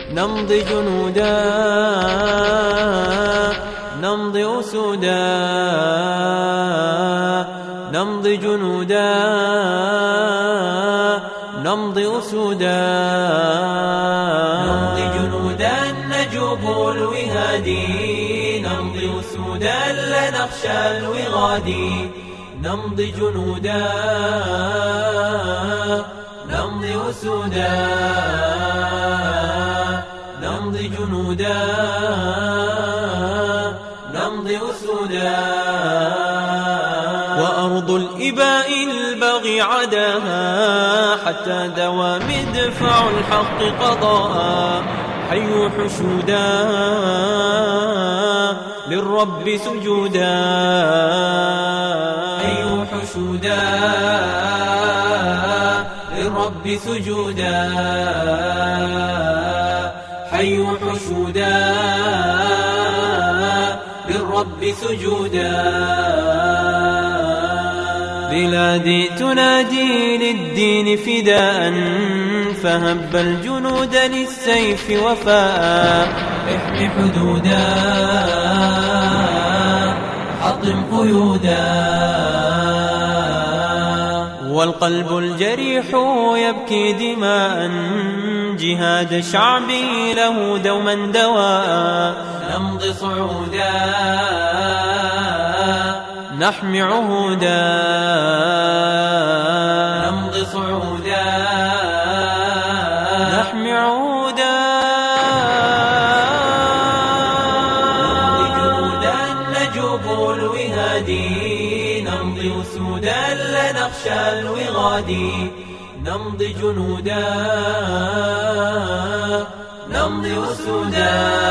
نمضي جنودا نمضي أسودا نمضي جنودا نمضي أسودا نمضي جنودا نجوب الوهادي نمضي أسودا لا نخشى الوغادي نمضي جنودا نمضي أسودا نمضي جنودا نمضي أسودا وأرض الإباء البغي عداها حتى دوى مدفع الحق قضاء حيوا حشودا للرب سجودا حيوا حشودا للرب سجودا حيوا حشودا للرب سجودا بلادي تنادي للدين فداء فهب الجنود للسيف وفاء احمي حدودا حطم قيودا والقلب الجريح يبكي دماء جهاد شعبي له دوما دواء نمضي صعودا نحمي عهودا نمضي صعودا نحمي عهودا نمضي جنودا نجوب الوهادي نمضي أسودا لا نخشى الوغادي نمضي جنودا نمضي أسودا